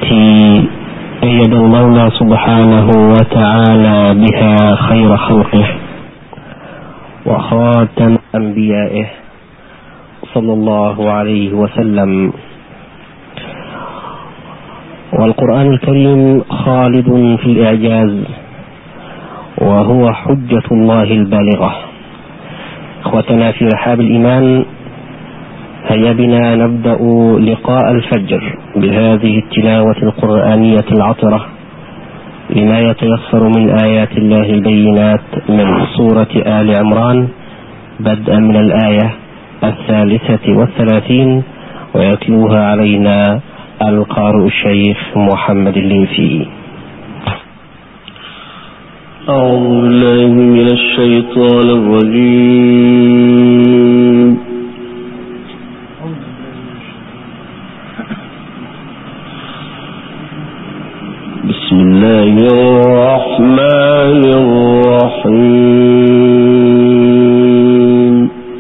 التي أيد المولى سبحانه وتعالى بها خير خلقه وخاتم أنبيائه صلى الله عليه وسلم. والقرآن الكريم خالد في الإعجاز وهو حجة الله البالغة. إخوتنا في رحاب الإيمان، هيا بنا نبدأ لقاء الفجر بهذه التلاوة القرآنية العطرة لما يتيسر من آيات الله البينات من سورة آل عمران بدءا من الآية 33، ويتلوها علينا القارئ الشيخ محمد الليثي. أعوذ بالله من الشيطان الرجيم. بسم الله الرحمن الرحيم.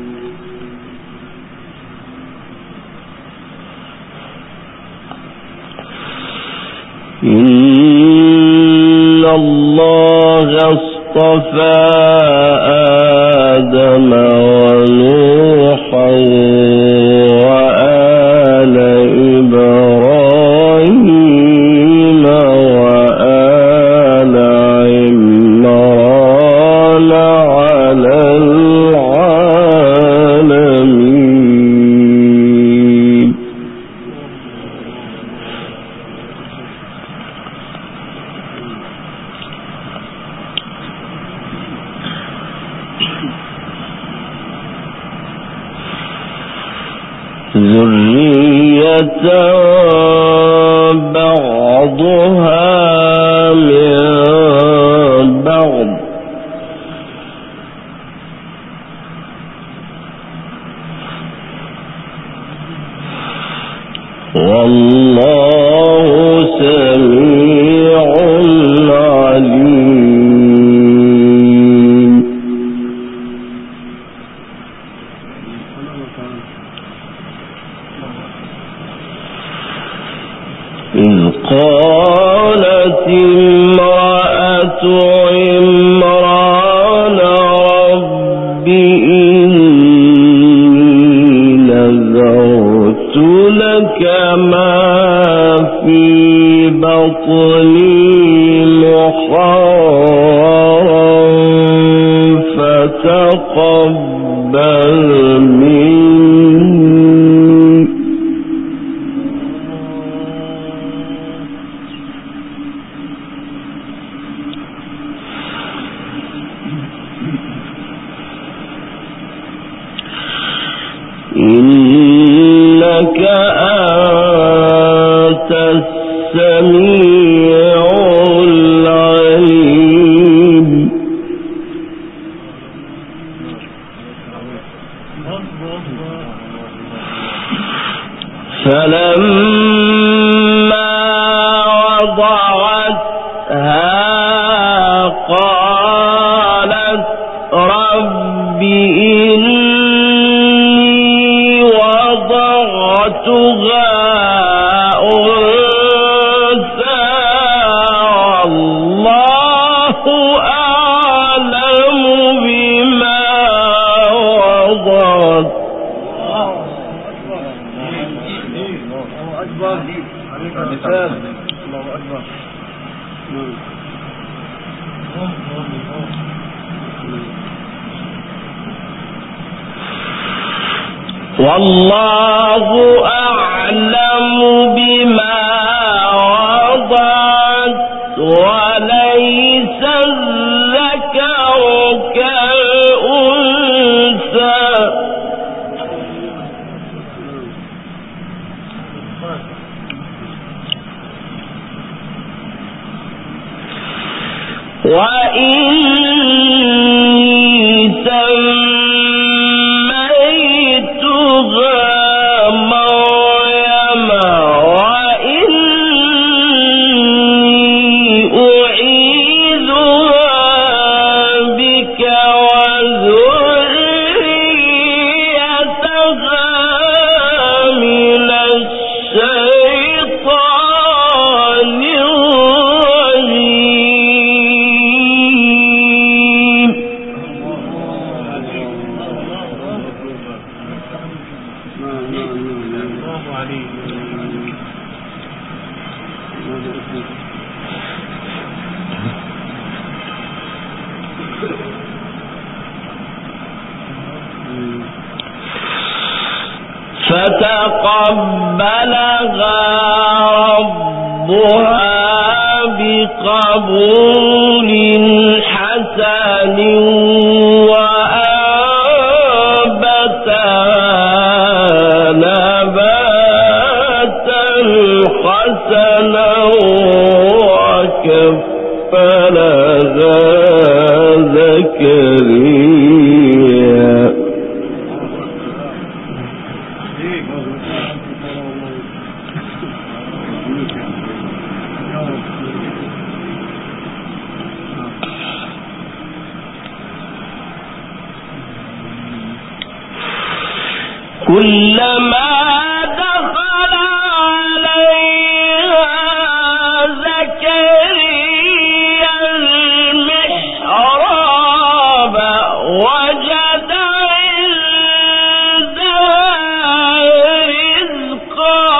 إن الله اصطفى آدم ونوحا وآل إبراهيم وآل عمران على العالمين. ذرية بعضها من بعض والله سميع عليم. إذ قالت امرأة عمران رب إني نذرت لك ما في بطني محررا فتقبل مني إنك أنت السميع العليم. فلما وضعتها قالت رب إني وضعتها أنثى والله أعلم بما وضعت. والله أعلم بما وضعت وليس الذكر كالأنثى وإني سميتها مريم وإني أعيذها بك وذريتها من الشيطان فتقبلها ربها بقبول حسن وأنبتها نباتا حسنا وكفلها زكريا كلما دخل عليها زكريا المحراب وجد عندها رزقا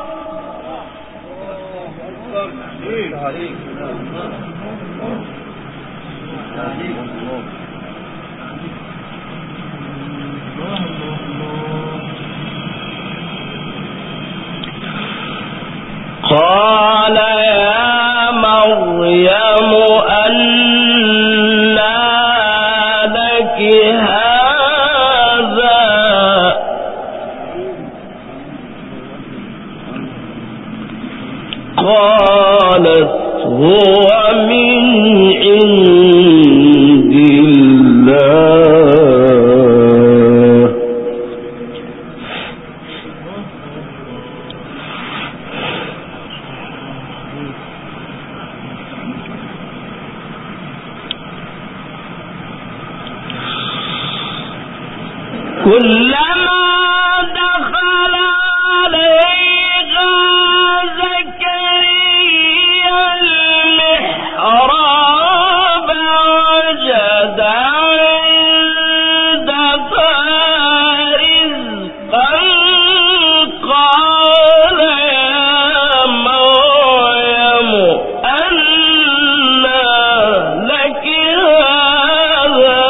قال يا مريم أنى لك هذا قالت هو من عند الله كلما دخل عليها زكريا المحراب وجد عندها رزقا قال يا مريم أنى لك هذا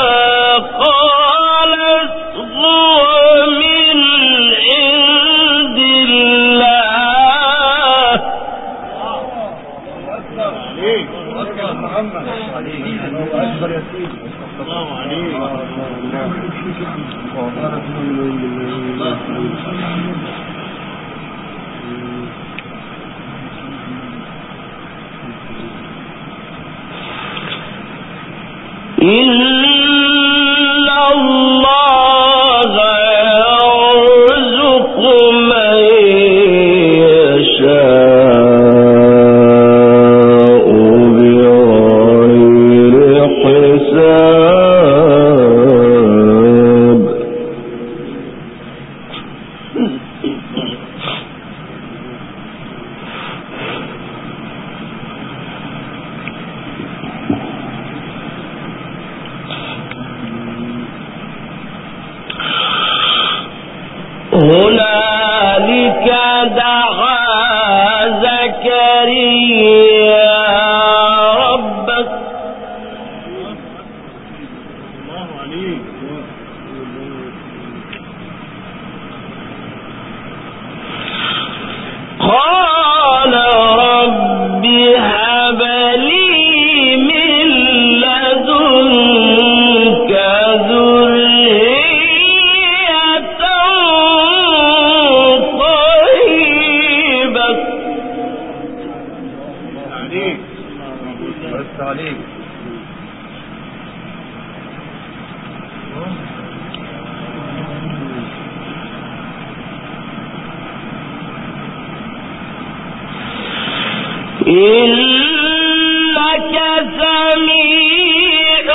قالت هو من عند الله محمد أكبر يا سيدي الله عليك إن الله يرزق من يشاء بغير حساب هنالك دعا زكريا ربه الله عليك قال رب هب لي من لدنك ذرية طيبة عليك بس عليك إنك سميع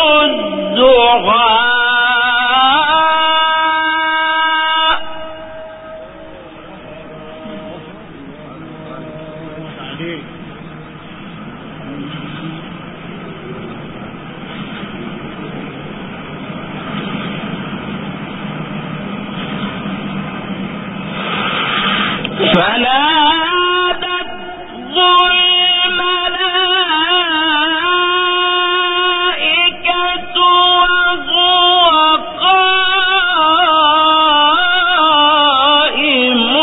الدعاء عليك فنادته الملائكة وهو قائم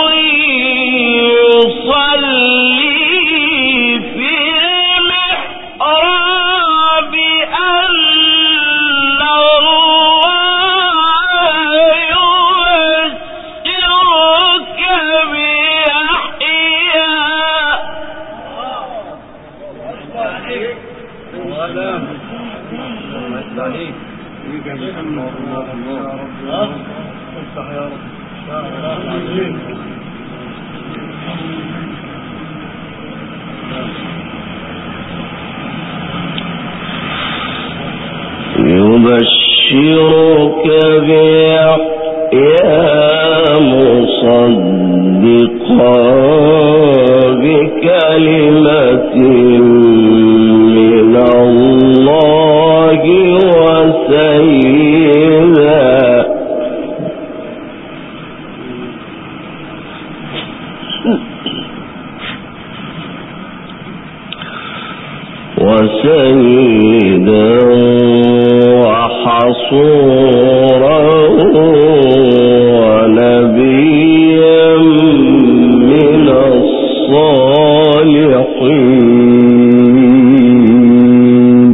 نبشرك بيحيى مصدقا بكلمة من الله وسيدا وحصورا ونبيا من الصالحين.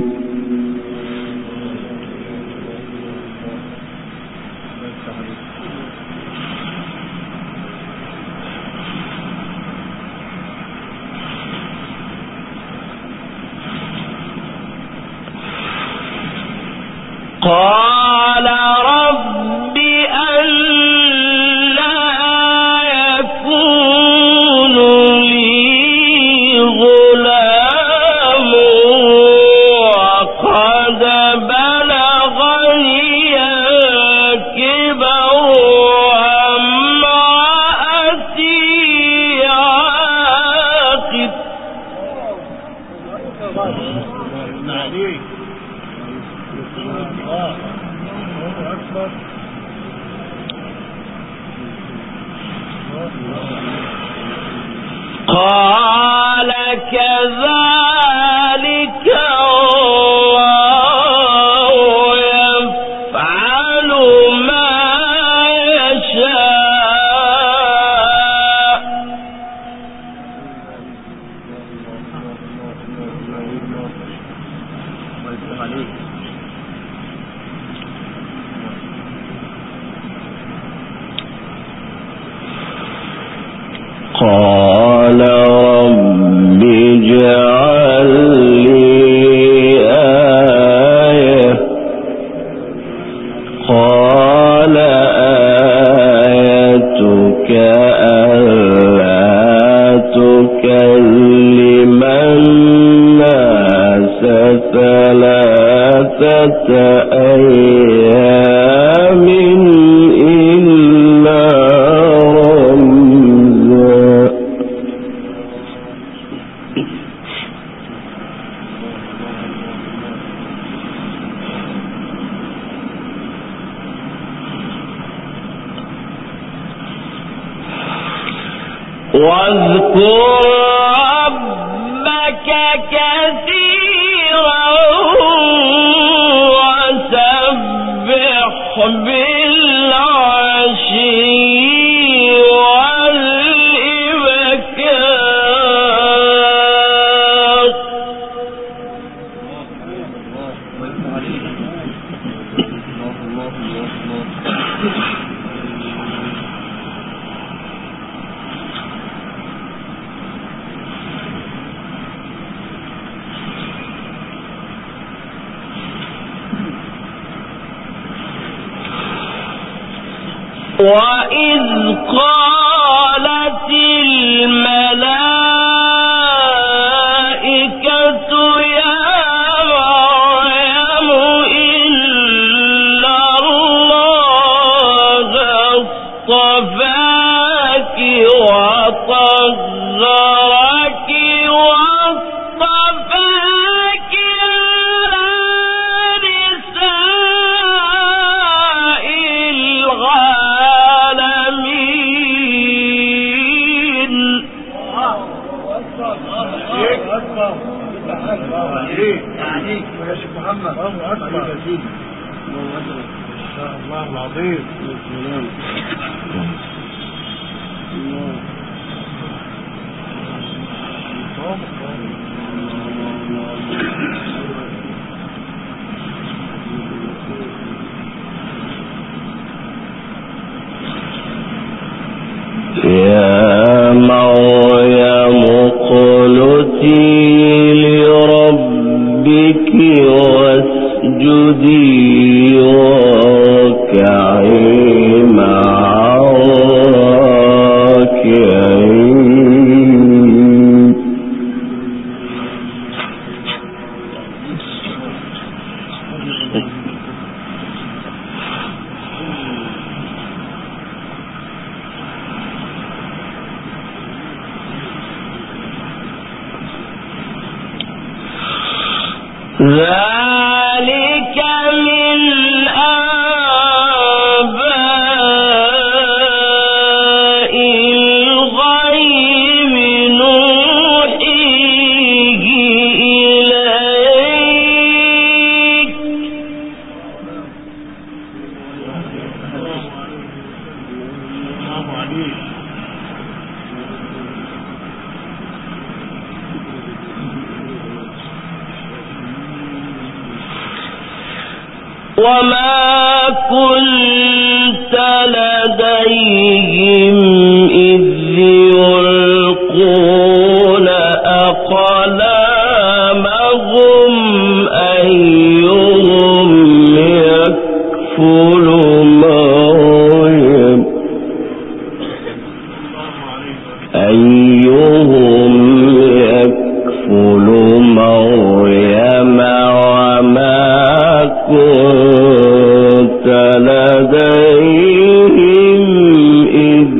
قال رب أنى يكون لي غلام وقد بلغني الكبر وامرأتي عاقر. قال كذلك الله يفعل ما يشاء. قال رب اجعل لي آية. قال آيتك ألا تكلم الناس 3 أيام إلا رمزا. واذكر ربك كثيرا وسبح بالعشي والإبكار. وإذ قالت الملائكة يا مريم إن الله اصطفاك وطهرك واصطفاك على نساء العالمين. عليك يا شيخ محمد. الله أكبر يا سيدي. الله أكبر. إن شاء الله العظيم. يا مريم اقنتي لربك واسجدي واركعي مع الراكعين. ذلك من أنباء الغيب نوحيه إليك وما كنت لديهم إذ يلقون أقلامهم أيهم يكفل مريم وما كنت لديهم إذ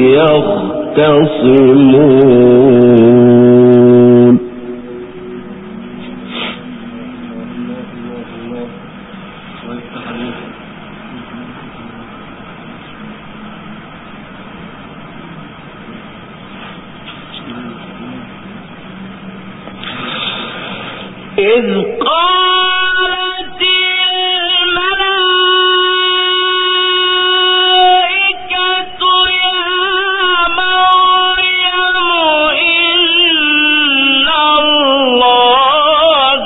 يختصمون إذ قالت الملائكة يا مريم إن الله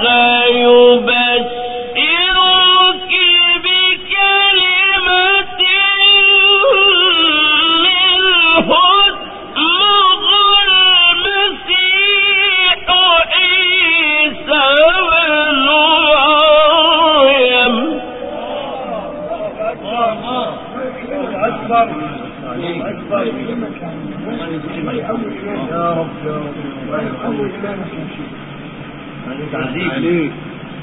يبشرك بكلمة منه اسمه المسيح عيسى بن مريم أكبر يا رب عليك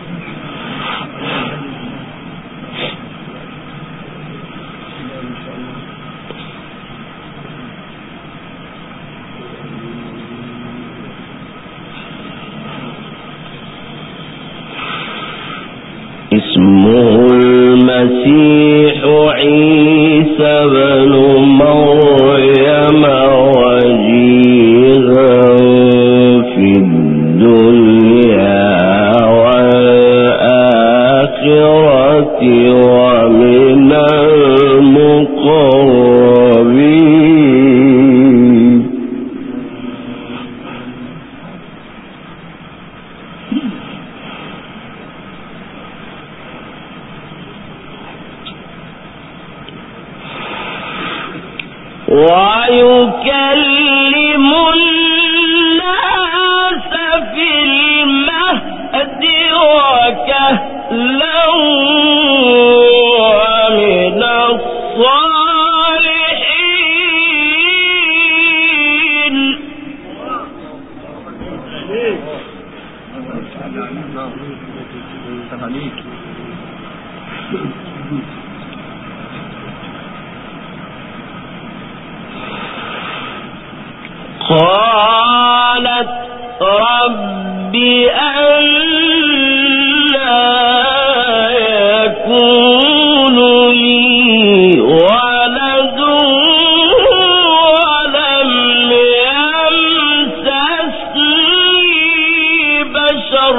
اسمه المسيح عيسى بن مريم وجيها في الدنيا والآخرة ومن المقربين ويكلم الناس في المهد وكهلا ومن الصالحين قالت رب أنى يكون لي ولد ولم يمسسني بشر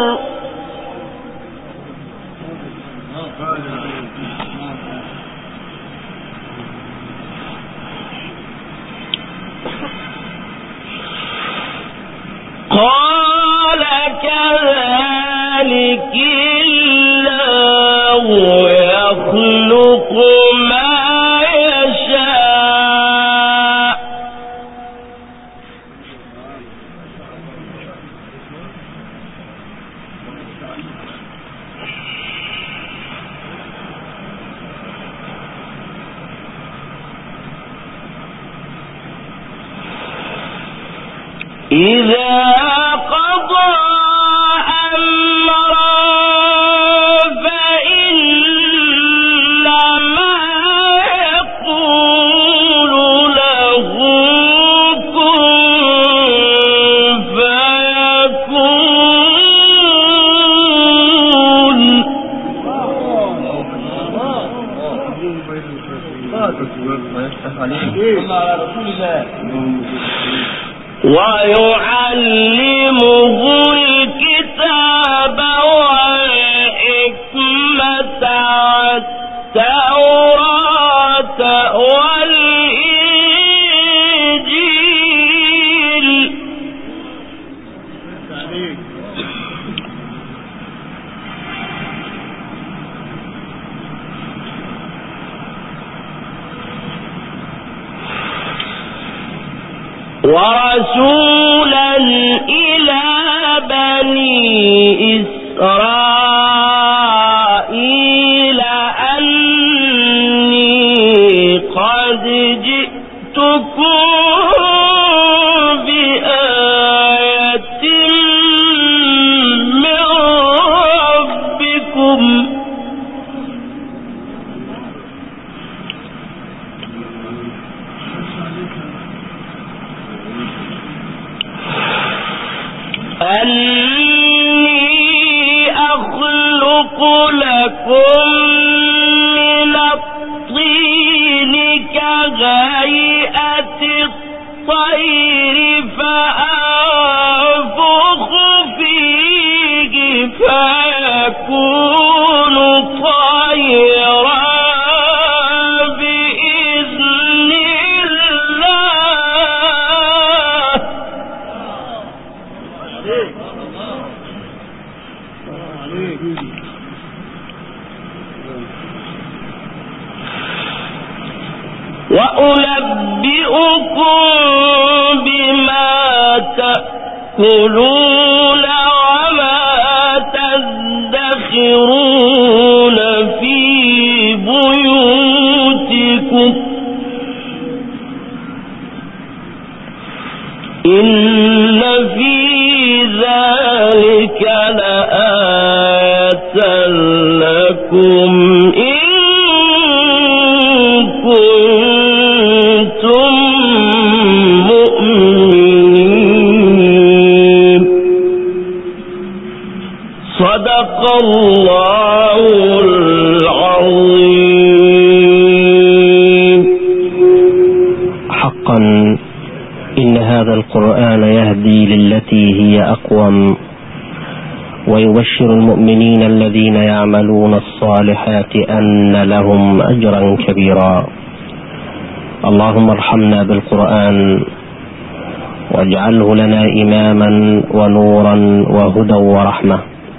قال كذلك الله يخلق ما يشاء إذا قضى أمرا فإنما يقول له كن فيكون ويعلمه الكتاب والحكمة والتوراة والإنجيل. ورسولا إلى بني إسرائيل أني قد جئتكم بآية من ربكم أني أخلق لكم من الطين كهيئة الطير فأنفخ فيه فيكون طيرا بإذن الله. وأنبئكم بما تأكلون وما تدخرون في بيوتكم إن في ذلك لآية لكم إن كنتم مؤمنين. صدق الله العظيم. حقا إن هذا القرآن يهدي للتي هي أقوم ويبشر المؤمنين الذين يعملون الصالحات أن لهم أجرا كبيرا. اللهم ارحمنا بالقرآن واجعله لنا إماما ونورا وهدى ورحمة.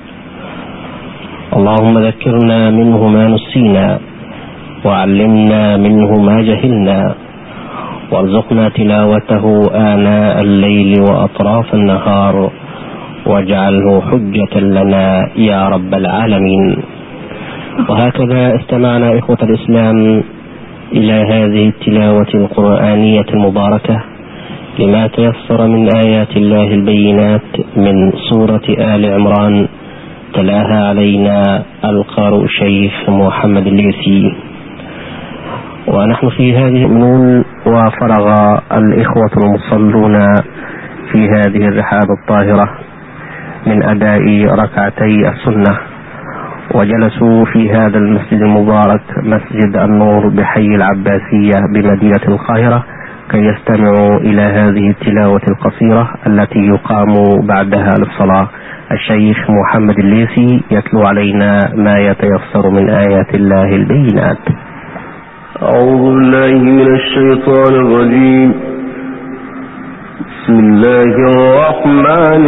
اللهم ذكرنا منه ما نسينا وعلمنا منه ما جهلنا وارزقنا تلاوته آناء الليل وأطراف النهار واجعله حجة لنا يا رب العالمين. وهكذا استمعنا إخوة الإسلام إلى هذه التلاوة القرآنية المباركة لما تيسر من آيات الله البينات من سورة آل عمران، تلاها علينا القارئ الشيخ محمد الليثي. ونحن في هذه المنون وفرغ الإخوة المصلون في هذه الرحاب الطاهرة من أداء ركعتي السنة، وجلسوا في هذا المسجد المبارك مسجد النور بحي العباسية بمدينة القاهرة كي يستمعوا إلى هذه التلاوة القصيرة التي يقام بعدها للصلاة. الشيخ محمد الليثي يتلو علينا ما يتيسر من آيات الله البينات. أعوذ بالله من الشيطان الرجيم. بسم الله الرحمن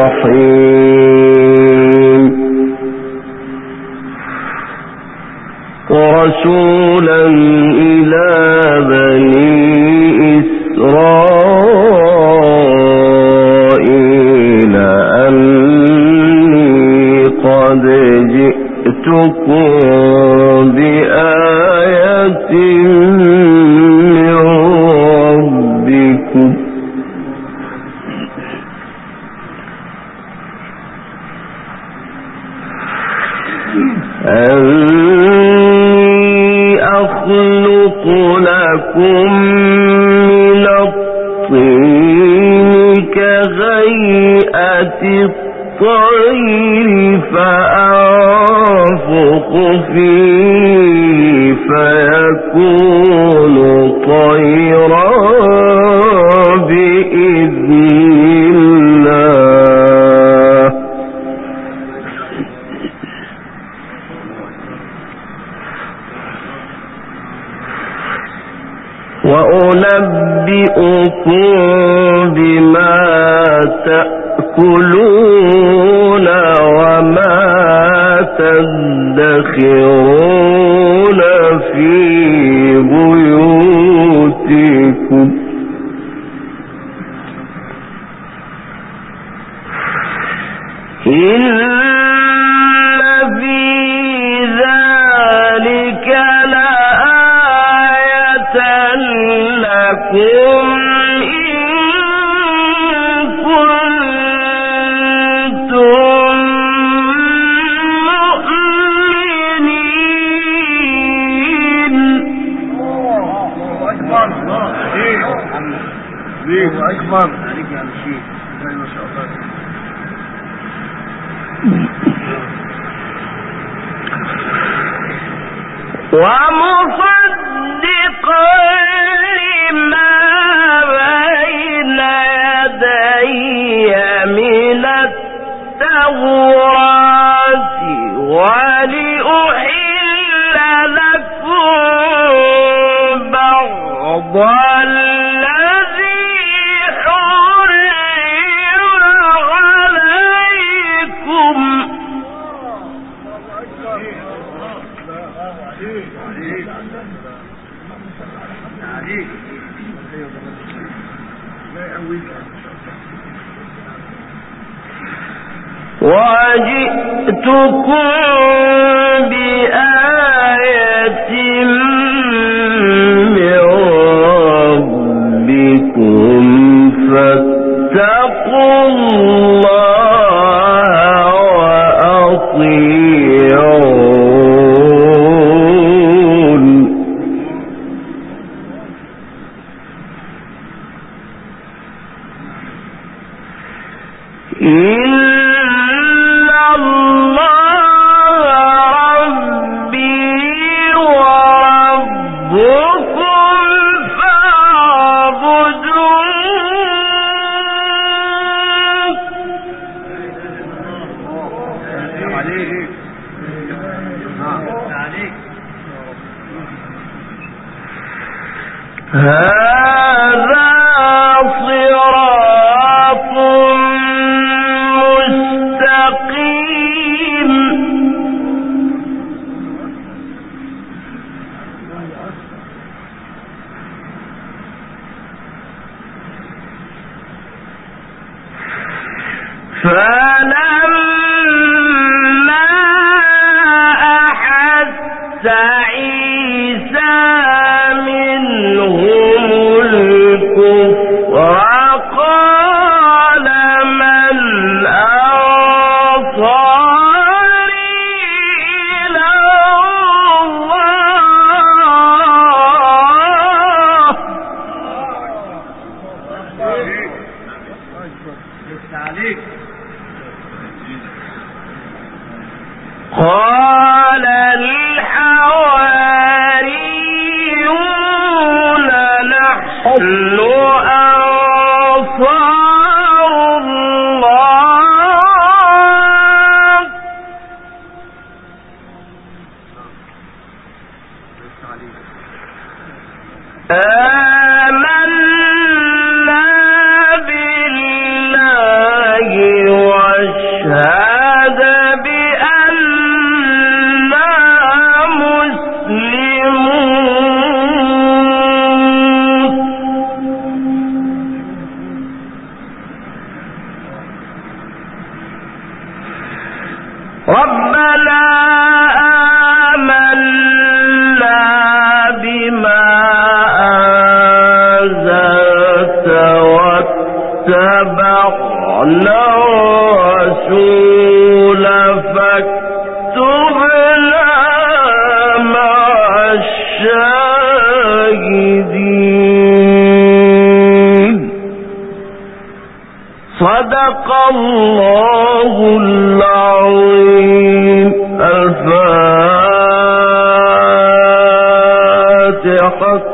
الرحيم. ورسولا إلى بني إسرائيل أني قد جئتكم بآية من ربكم أخلق لكم من الطين كهيئة الطير فأنفخ فيه فيكون طيرا بإذن بإذن الله وأنبئكم بما تأكلون وما تدخرون في بيوتكم إن في ذلك لآية لكم أكبر عليك يا شيخ ما شاء الله. ومصدقا لما بين يدي من التوراة ولأحل لكم بعض وجئتكم بآية من ربكم فاتقوا الله وأطيعون هذا صراط مستقيم فلما أحس عيسى منهم الكفر قال من أنصاري إلى الله قال الحواريون نحن أنصار الله آمنا بالله واشهد بأننا مسلمون ربنا آمنا بما أنزلت واتبعنا الرسول فاكتبنا مع الشاهدين صدق الله العظيم. الفاتحة.